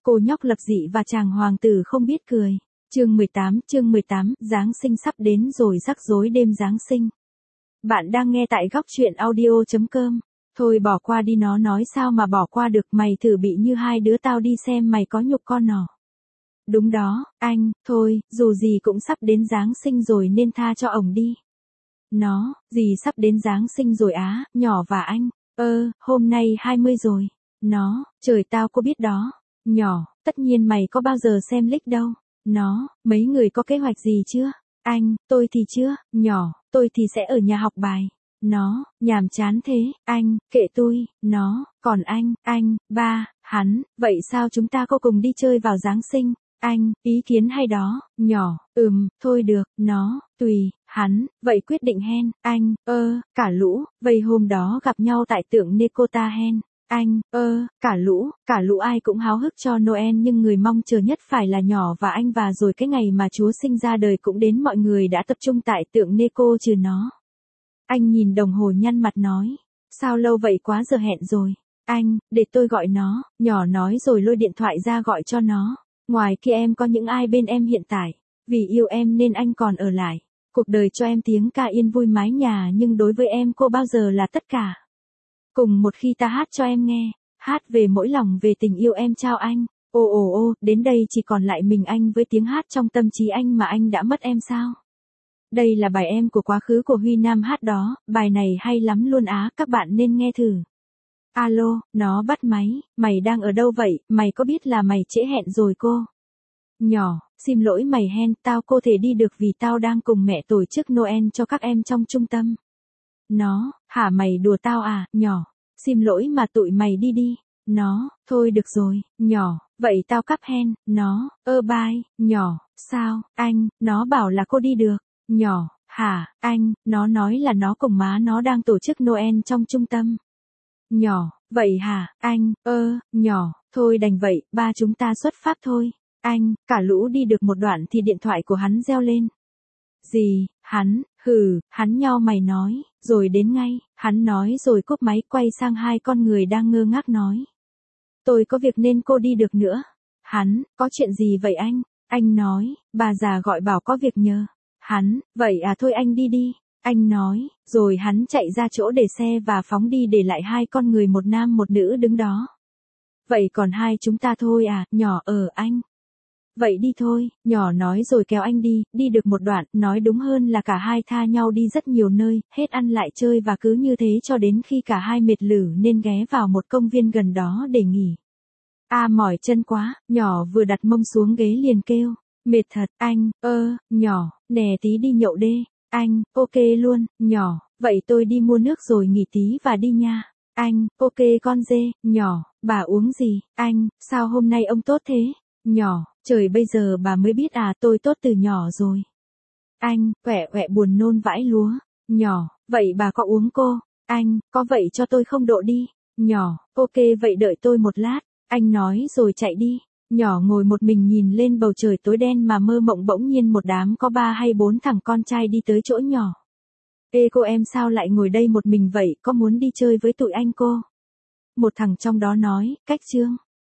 Cô nhóc lập dị và chàng hoàng tử không biết cười. Chương 18, Giáng sinh sắp đến rồi, rắc rối đêm Giáng sinh. Bạn đang nghe tại góc truyện audio.com. Thôi bỏ qua đi, nó nói sao mà bỏ qua được, mày thử bị như hai đứa tao đi xem mày có nhục con nỏ. Đúng đó, anh, thôi, dù gì cũng sắp đến Giáng sinh rồi nên tha cho ổng đi. Nó, gì sắp đến Giáng sinh rồi á, nhỏ và anh, hôm nay 20 rồi. Nó, trời tao có biết đó. Nhỏ, tất nhiên mày có bao giờ xem lịch đâu. Nó, mấy người có kế hoạch gì chưa? Anh, tôi thì chưa. Nhỏ, tôi thì sẽ ở nhà học bài. Nó, nhàm chán thế. Anh, kệ tôi. Nó, còn anh, ba, hắn, vậy sao chúng ta có cùng đi chơi vào Giáng sinh? Anh, ý kiến hay đó. Nhỏ, thôi được. Nó, tùy, hắn, vậy quyết định hen. Anh, cả lũ, vậy hôm đó gặp nhau tại tượng Nekota hen. Anh, cả lũ ai cũng háo hức cho Noel, nhưng người mong chờ nhất phải là nhỏ và anh, và rồi cái ngày mà Chúa sinh ra đời cũng đến, mọi người đã tập trung tại tượng Neko trừ nó. Anh nhìn đồng hồ nhăn mặt nói, sao lâu vậy, quá giờ hẹn rồi. Anh, để tôi gọi nó. Nhỏ nói rồi lôi điện thoại ra gọi cho nó. Ngoài kia em có những ai bên em hiện tại? Vì yêu em nên anh còn ở lại. Cuộc đời cho em tiếng ca yên vui mái nhà, nhưng đối với em cô bao giờ là tất cả. Cùng một khi ta hát cho em nghe, hát về mỗi lòng, về tình yêu em trao anh. Đến đây chỉ còn lại mình anh với tiếng hát trong tâm trí anh, mà anh đã mất em sao? Đây là bài Em của quá khứ của Huy Nam hát đó, bài này hay lắm luôn á, các bạn nên nghe thử. Alo, nó bắt máy, mày đang ở đâu vậy, mày có biết là mày trễ hẹn rồi cô? Nhỏ, xin lỗi mày hen, tao cô thể đi được vì tao đang cùng mẹ tổ chức Noel cho các em trong trung tâm. Nó, hả mày đùa tao à? Nhỏ, xin lỗi mà tụi mày đi đi. Nó, thôi được rồi. Nhỏ, vậy tao cắp hen. Nó, bye. Nhỏ, sao, anh, nó bảo là cô đi được. Nhỏ, hả, anh, nó nói là nó cùng má nó đang tổ chức Noel trong trung tâm. Nhỏ, vậy hả, anh, nhỏ, thôi đành vậy, ba chúng ta xuất phát thôi. Anh, cả lũ đi được một đoạn thì điện thoại của hắn reo lên. Gì, hắn, hắn nhao mày nói, rồi đến ngay, hắn nói rồi cúp máy, quay sang hai con người đang ngơ ngác nói. Tôi có việc nên cô đi được nữa. Hắn, có chuyện gì vậy anh? Anh nói, bà già gọi bảo có việc nhờ. Hắn, vậy à, thôi anh đi đi. Anh nói, rồi hắn chạy ra chỗ để xe và phóng đi, để lại hai con người, một nam một nữ đứng đó. Vậy còn hai chúng ta thôi à? Nhỏ, anh. Vậy đi thôi, nhỏ nói rồi kéo anh đi được một đoạn, nói đúng hơn là cả hai tha nhau đi rất nhiều nơi, hết ăn lại chơi, và cứ như thế cho đến khi cả hai mệt lử nên ghé vào một công viên gần đó để nghỉ. Mỏi chân quá, nhỏ vừa đặt mông xuống ghế liền kêu, mệt thật. Anh, nhỏ, nè tí đi nhậu đê. Anh, ok luôn. Nhỏ, vậy tôi đi mua nước rồi nghỉ tí và đi nha. Anh, ok con dê. Nhỏ, bà uống gì? Anh, sao hôm nay ông tốt thế? Nhỏ, trời bây giờ bà mới biết à, tôi tốt từ nhỏ rồi. Anh, quẹ buồn nôn vãi lúa. Nhỏ, vậy bà có uống cô? Anh, có vậy cho tôi không độ đi. Nhỏ, ok vậy đợi tôi một lát. Anh nói rồi chạy đi. Nhỏ ngồi một mình nhìn lên bầu trời tối đen mà mơ mộng, bỗng nhiên một đám có 3 hay 4 thằng con trai đi tới chỗ nhỏ. Ê cô, em sao lại ngồi đây một mình vậy, có muốn đi chơi với tụi anh cô? Một thằng trong đó nói, cách Trương.